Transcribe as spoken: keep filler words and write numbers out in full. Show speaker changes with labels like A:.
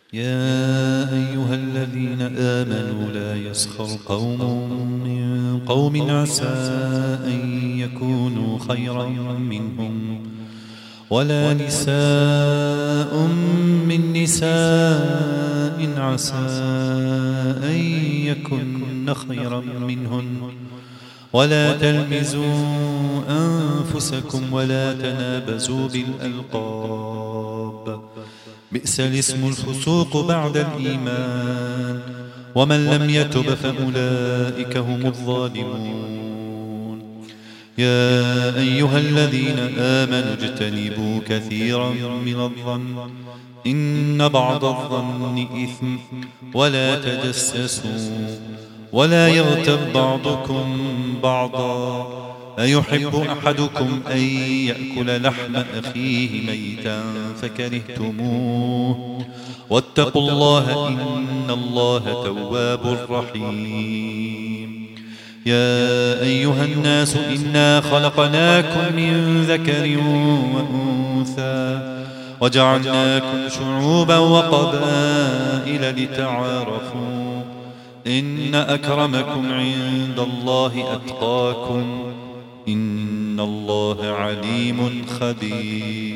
A: يا أيها الذين آمنوا لا يسخر قوم من قوم عسى أن يكونوا خيرا منهم ولا نساء من نساء عسى أن يكن خيرا منهن ولا تلمزوا أنفسكم ولا تنابزوا بالألقاب بئس الاسم الفسوق بعد الإيمان ومن لم يتب فأولئك هم الظالمون. يا أيها الذين آمنوا اجتنبوا كثيرا من الظن إن بعض الظن إثم ولا تجسسوا ولا يغتب بعضكم بعضا أيحب أحدكم أن يأكل لحم أخيه ميتا فكرهتموه واتقوا الله إن الله تواب رحيم. يا أيها الناس إنا خلقناكم من ذكر وأنثى وجعلناكم شعوبا وقبائل لتعارفوا إن أكرمكم عند الله أتقاكم إن الله عليم خبير.